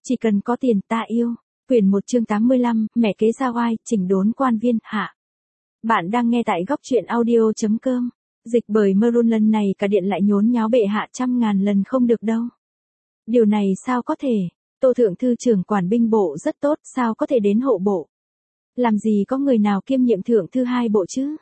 Chỉ cần có tiền ta yêu. Quyển 1 chương 85, mẹ kế gia oai, chỉnh đốn quan viên, hạ. Bạn đang nghe tại góc truyện audio.com. Dịch bởi Maroon, lần này cả điện lại nhốn nháo bệ hạ trăm ngàn lần không được đâu. Điều này sao có thể? Tô Thượng Thư trưởng quản binh bộ rất tốt, sao có thể đến hộ bộ? Làm gì có người nào kiêm nhiệm Thượng Thư hai bộ chứ?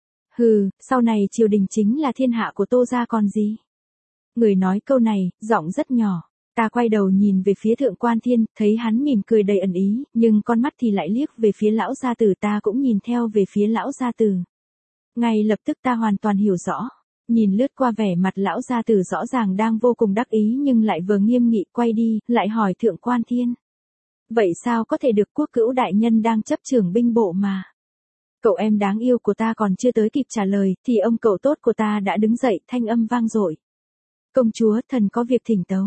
Hừ, sau này triều đình chính là thiên hạ của Tô gia còn gì? Người nói câu này, giọng rất nhỏ. Ta quay đầu nhìn về phía Thượng Quan Thiên, thấy hắn mỉm cười đầy ẩn ý, nhưng con mắt thì lại liếc về phía lão gia tử, ta cũng nhìn theo về phía lão gia tử. Ngay lập tức ta hoàn toàn hiểu rõ. Nhìn lướt qua vẻ mặt lão gia tử rõ ràng đang vô cùng đắc ý nhưng lại vừa nghiêm nghị, quay đi, lại hỏi Thượng Quan Thiên. Vậy sao có thể được, quốc cữu đại nhân đang chấp trưởng binh bộ mà. Cậu em đáng yêu của ta còn chưa tới kịp trả lời, thì ông cậu tốt của ta đã đứng dậy, thanh âm vang dội. Công chúa, thần có việc thỉnh tấu.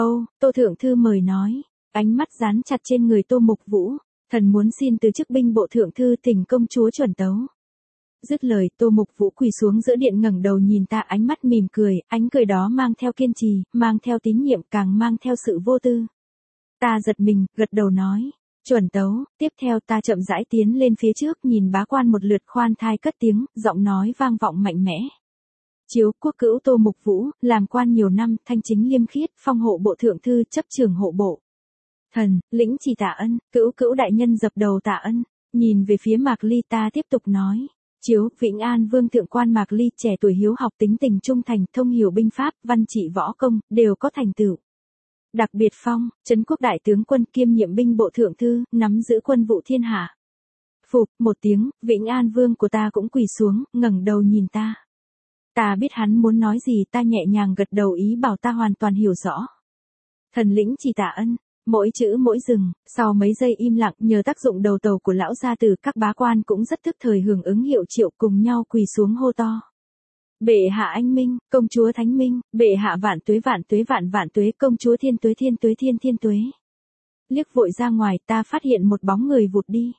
Tô Thượng Thư mời nói. Ánh mắt dán chặt trên người Tô Mục Vũ. Thần muốn xin từ chức binh bộ Thượng Thư, thỉnh công chúa chuẩn tấu. Dứt lời, Tô Mục Vũ quỳ xuống giữa điện, ngẩng đầu nhìn ta, ánh mắt mỉm cười, ánh cười đó mang theo kiên trì, mang theo tín nhiệm, càng mang theo sự vô tư. Ta giật mình, gật đầu nói. Chuẩn tấu. Tiếp theo ta chậm rãi tiến lên phía trước, nhìn bá quan một lượt, khoan thai cất tiếng, giọng nói vang vọng mạnh mẽ. Chiếu quốc cữu Tô Mục Vũ, làm quan nhiều năm, thanh chính liêm khiết, phong hộ bộ Thượng Thư, chấp trưởng hộ bộ. Thần, lĩnh chỉ tạ ân, cữu đại nhân dập đầu tạ ân. Nhìn về phía Mạc Ly, ta tiếp tục nói. Chiếu Vĩnh An Vương Thượng Quan Mạc Ly, trẻ tuổi hiếu học, tính tình trung thành, thông hiểu binh pháp, văn trị võ công, đều có thành tựu. Đặc biệt phong, trấn quốc đại tướng quân, kiêm nhiệm binh bộ Thượng Thư, nắm giữ quân vụ thiên hạ. Phục, một tiếng, Vĩnh An Vương của ta cũng quỳ xuống, ngẩng đầu nhìn ta. Ta biết hắn muốn nói gì, ta nhẹ nhàng gật đầu ý bảo ta hoàn toàn hiểu rõ. Thần lĩnh chỉ tạ ân, mỗi chữ mỗi dừng, sau mấy giây im lặng, nhờ tác dụng đầu tàu của lão gia tử, các bá quan cũng rất thức thời hưởng ứng hiệu triệu, cùng nhau quỳ xuống hô to. Bệ hạ anh minh, công chúa thánh minh, bệ hạ vạn tuế vạn tuế vạn vạn tuế, công chúa thiên tuế thiên tuế thiên thiên tuế. Liếc vội ra ngoài, ta phát hiện một bóng người vụt đi.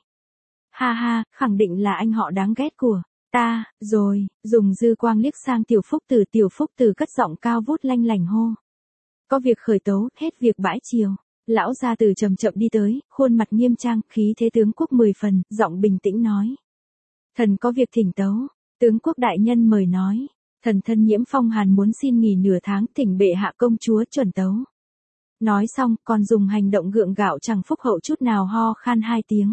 Ha ha, khẳng định là anh họ đáng ghét của ta, rồi, dùng dư quang liếc sang Tiểu Phúc Tử cất giọng cao vút lanh lảnh hô. Có việc khởi tấu, hết việc bãi chiều. Lão gia tử chậm chậm đi tới, khuôn mặt nghiêm trang, khí thế tướng quốc 10 phần, giọng bình tĩnh nói. Thần có việc thỉnh tấu, tướng quốc đại nhân mời nói. Thần thân Nhiễm Phong Hàn muốn xin nghỉ nửa tháng, thỉnh bệ hạ công chúa chuẩn tấu. Nói xong, còn dùng hành động gượng gạo chẳng phúc hậu chút nào, ho khan 2 tiếng.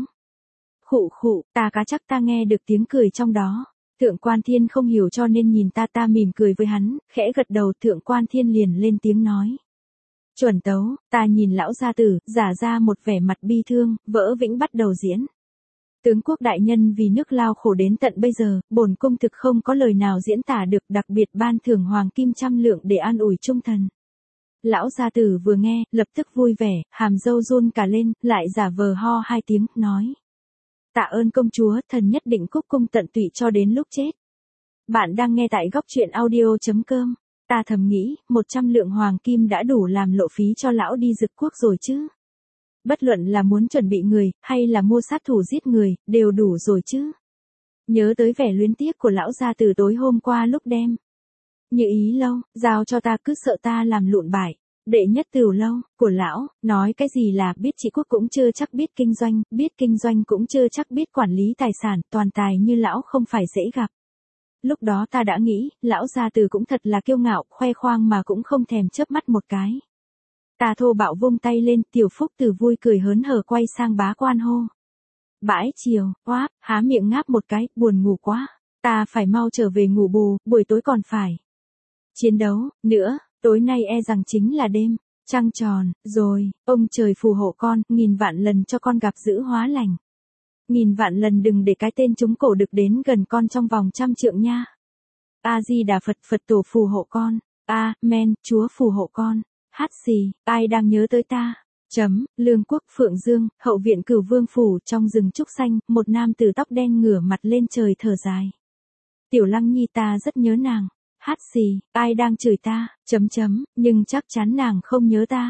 Khụ, ta cá chắc ta nghe được tiếng cười trong đó. Thượng Quan Thiên không hiểu cho nên nhìn ta mỉm cười với hắn, khẽ gật đầu. Thượng Quan Thiên liền lên tiếng nói. Chuẩn tấu. Ta nhìn lão gia tử, giả ra một vẻ mặt bi thương, vỡ vĩnh bắt đầu diễn. Tướng quốc đại nhân vì nước lao khổ đến tận bây giờ, bổn cung thực không có lời nào diễn tả được, đặc biệt ban thưởng hoàng kim 100 lượng để an ủi trung thần. Lão gia tử vừa nghe, lập tức vui vẻ, hàm râu run cả lên, lại giả vờ ho 2 tiếng, nói. Tạ ơn công chúa, thần nhất định cúc cung tận tụy cho đến lúc chết. Bạn đang nghe tại góc truyện audio.com. Ta thầm nghĩ, 100 lượng hoàng kim đã đủ làm lộ phí cho lão đi Dực quốc rồi chứ. Bất luận là muốn chuẩn bị người, hay là mua sát thủ giết người, đều đủ rồi chứ. Nhớ tới vẻ luyến tiếc của lão gia từ tối hôm qua lúc đem. Như ý lâu, giao cho ta, cứ sợ ta làm lụn bại. Đệ nhất Tửu lâu, của lão, nói cái gì là biết trị quốc cũng chưa chắc biết kinh doanh cũng chưa chắc biết quản lý tài sản, toàn tài như lão không phải dễ gặp. Lúc đó ta đã nghĩ, lão gia từ cũng thật là kiêu ngạo, khoe khoang mà cũng không thèm chớp mắt một cái. Ta thô bạo vung tay lên, Tiểu Phúc Tử vui cười hớn hở quay sang bá quan hô. Bãi chiều, oáp, há miệng ngáp một cái, buồn ngủ quá. Ta phải mau trở về ngủ bù, buổi tối còn phải chiến đấu, nữa, tối nay e rằng chính là đêm, trăng tròn, rồi, ông trời phù hộ con, 1000 vạn lần cho con gặp dữ hóa lành. 1000 vạn lần đừng để cái tên trúng cổ đực đến gần con trong vòng 100 trượng nha. A-di-đà Phật, Phật tổ phù hộ con. Amen, Chúa phù hộ con. Hát xì, ai đang nhớ tới ta? Lương quốc Phượng Dương, hậu viện Cửu Vương phủ, trong rừng trúc xanh, một nam tử tóc đen ngửa mặt lên trời thở dài. Tiểu Lăng Nhi, ta rất nhớ nàng. Hát xì, ai đang chửi ta? Nhưng chắc chắn nàng không nhớ ta.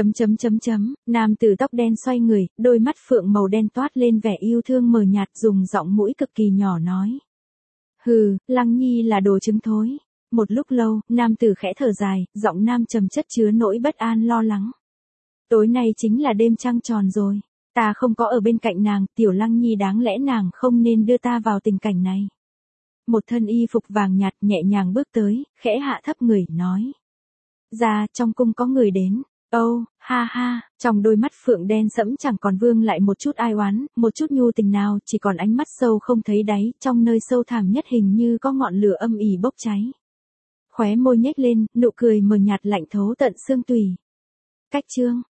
Nam tử tóc đen xoay người, đôi mắt phượng màu đen toát lên vẻ yêu thương mờ nhạt, dùng giọng mũi cực kỳ nhỏ nói. Hừ, Lăng Nhi là đồ trứng thối. Một lúc lâu, nam tử khẽ thở dài, giọng nam trầm chất chứa nỗi bất an lo lắng. Tối nay chính là đêm trăng tròn rồi. Ta không có ở bên cạnh nàng, Tiểu Lăng Nhi đáng lẽ nàng không nên đưa ta vào tình cảnh này. Một thân y phục vàng nhạt nhẹ nhàng bước tới, khẽ hạ thấp người, nói. Ra, trong cung có người đến. Âu, ha ha, trong đôi mắt phượng đen sẫm chẳng còn vương lại một chút ai oán, một chút nhu tình nào, chỉ còn ánh mắt sâu không thấy đáy, trong nơi sâu thẳm nhất hình như có ngọn lửa âm ỉ bốc cháy. Khóe môi nhếch lên, nụ cười mờ nhạt lạnh thấu tận xương tủy. Cách chương